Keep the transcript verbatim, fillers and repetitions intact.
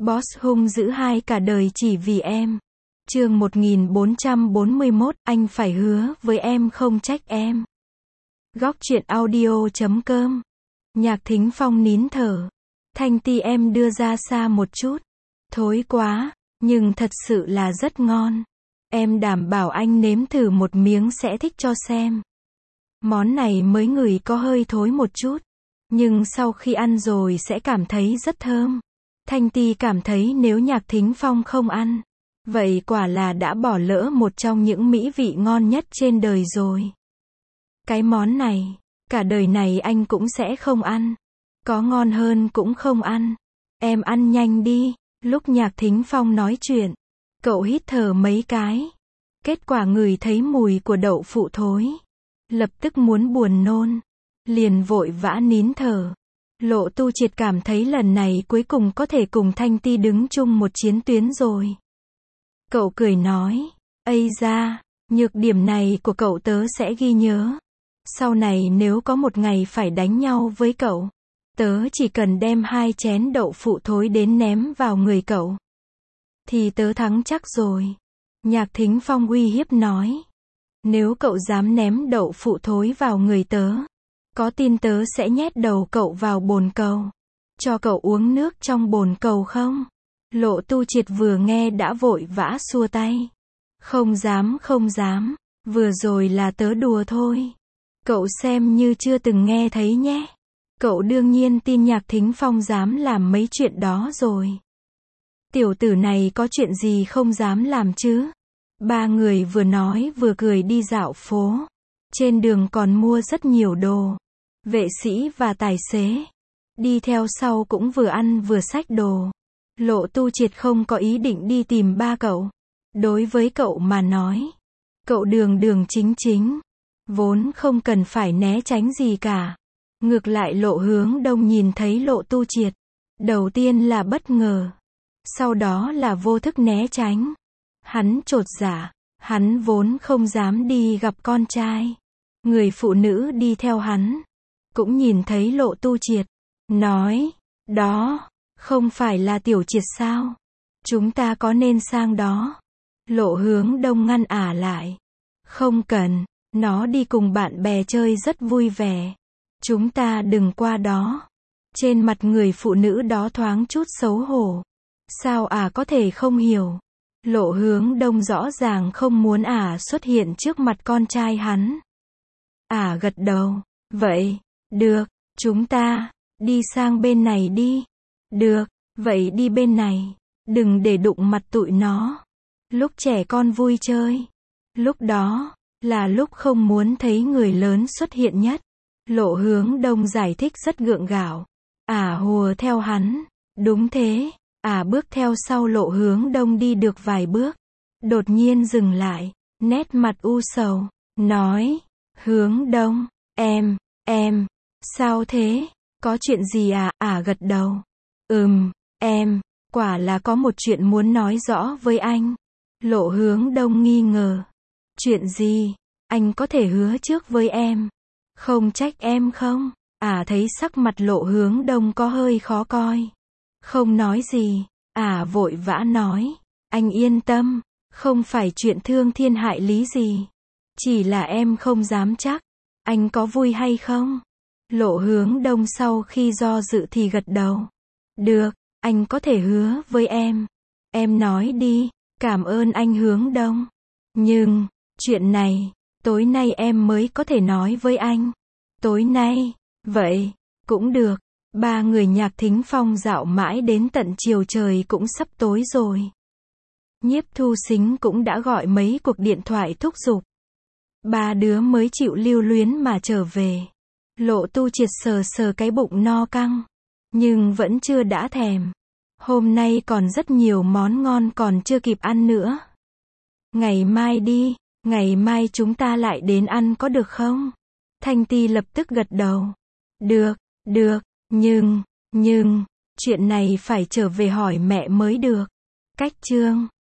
Boss hung dữ hai cả đời chỉ vì em. Chương một nghìn bốn trăm bốn mươi mốt, anh phải hứa với em không trách em. Góc truyện audio chấm com. Nhạc Thính Phong nín thở. Thanh Ti em đưa ra xa một chút. Thối quá, nhưng thật sự là rất ngon. Em đảm bảo anh nếm thử một miếng sẽ thích cho xem. Món này mới ngửi có hơi thối một chút, nhưng sau khi ăn rồi sẽ cảm thấy rất thơm. Thanh Ti cảm thấy nếu Nhạc Thính Phong không ăn, vậy quả là đã bỏ lỡ một trong những mỹ vị ngon nhất trên đời rồi. Cái món này, cả đời này anh cũng sẽ không ăn. Có ngon hơn cũng không ăn. Em ăn nhanh đi. Lúc Nhạc Thính Phong nói chuyện, cậu hít thở mấy cái. Kết quả ngửi thấy mùi của đậu phụ thối. Lập tức muốn buồn nôn. Liền vội vã nín thở. Lộ Tu Triệt cảm thấy lần này cuối cùng có thể cùng Thanh Ti đứng chung một chiến tuyến rồi. Cậu cười nói, ây da, nhược điểm này của cậu tớ sẽ ghi nhớ. Sau này nếu có một ngày phải đánh nhau với cậu, tớ chỉ cần đem hai chén đậu phụ thối đến ném vào người cậu, thì tớ thắng chắc rồi. Nhạc Thính Phong uy hiếp nói, nếu cậu dám ném đậu phụ thối vào người tớ, có tin tớ sẽ nhét đầu cậu vào bồn cầu, cho cậu uống nước trong bồn cầu không? Lộ Tu Triệt vừa nghe đã vội vã xua tay. Không dám không dám, vừa rồi là tớ đùa thôi. Cậu xem như chưa từng nghe thấy nhé. Cậu đương nhiên tin Nhạc Thính Phong dám làm mấy chuyện đó rồi. Tiểu tử này có chuyện gì không dám làm chứ? Ba người vừa nói vừa cười đi dạo phố. Trên đường còn mua rất nhiều đồ. Vệ sĩ và tài xế đi theo sau cũng vừa ăn vừa xách đồ. Lộ Tu Triệt không có ý định đi tìm ba cậu. Đối với cậu mà nói, cậu đường đường chính chính, vốn không cần phải né tránh gì cả. Ngược lại Lộ Hướng Đông nhìn thấy Lộ Tu Triệt, đầu tiên là bất ngờ, sau đó là vô thức né tránh. Hắn chột dạ, hắn vốn không dám đi gặp con trai. Người phụ nữ đi theo hắn cũng nhìn thấy Lộ Tu Triệt, nói, đó, không phải là Tiểu Triệt sao? Chúng ta có nên sang đó? Lộ Hướng Đông ngăn ả lại. Không cần, nó đi cùng bạn bè chơi rất vui vẻ. Chúng ta đừng qua đó. Trên mặt người phụ nữ đó thoáng chút xấu hổ. Sao ả có thể không hiểu? Lộ Hướng Đông rõ ràng không muốn ả xuất hiện trước mặt con trai hắn. Ả gật đầu. Vậy, được, chúng ta đi sang bên này đi. Được, vậy đi bên này. Đừng để đụng mặt tụi nó. Lúc trẻ con vui chơi, lúc đó là lúc không muốn thấy người lớn xuất hiện nhất. Lộ Hướng Đông giải thích rất gượng gạo. Ả hùa theo hắn. Đúng thế. Ả bước theo sau Lộ Hướng Đông đi được vài bước, đột nhiên dừng lại, nét mặt u sầu, nói, Hướng Đông, em, em, sao thế, có chuyện gì à? Ả gật đầu, ừm, em, quả là có một chuyện muốn nói rõ với anh. Lộ Hướng Đông nghi ngờ, chuyện gì, anh có thể hứa trước với em, không trách em không? Ả thấy sắc mặt Lộ Hướng Đông có hơi khó coi, không nói gì. Ả vội vã nói, anh yên tâm, không phải chuyện thương thiên hại lý gì. Chỉ là em không dám chắc, anh có vui hay không? Lộ Hướng Đông sau khi do dự thì gật đầu. Được, anh có thể hứa với em. Em nói đi, cảm ơn anh Hướng Đông. Nhưng, chuyện này, tối nay em mới có thể nói với anh. Tối nay, vậy, cũng được. Ba người Nhạc Thính Phong dạo mãi đến tận chiều trời cũng sắp tối rồi. Nhiếp Thu Sính cũng đã gọi mấy cuộc điện thoại thúc giục. Ba đứa mới chịu lưu luyến mà trở về. Lộ Tu Triệt sờ sờ cái bụng no căng, nhưng vẫn chưa đã thèm. Hôm nay còn rất nhiều món ngon còn chưa kịp ăn nữa. Ngày mai đi, ngày mai chúng ta lại đến ăn có được không? Thanh Ti lập tức gật đầu. Được, được. Nhưng, nhưng, chuyện này phải trở về hỏi mẹ mới được. Cách chương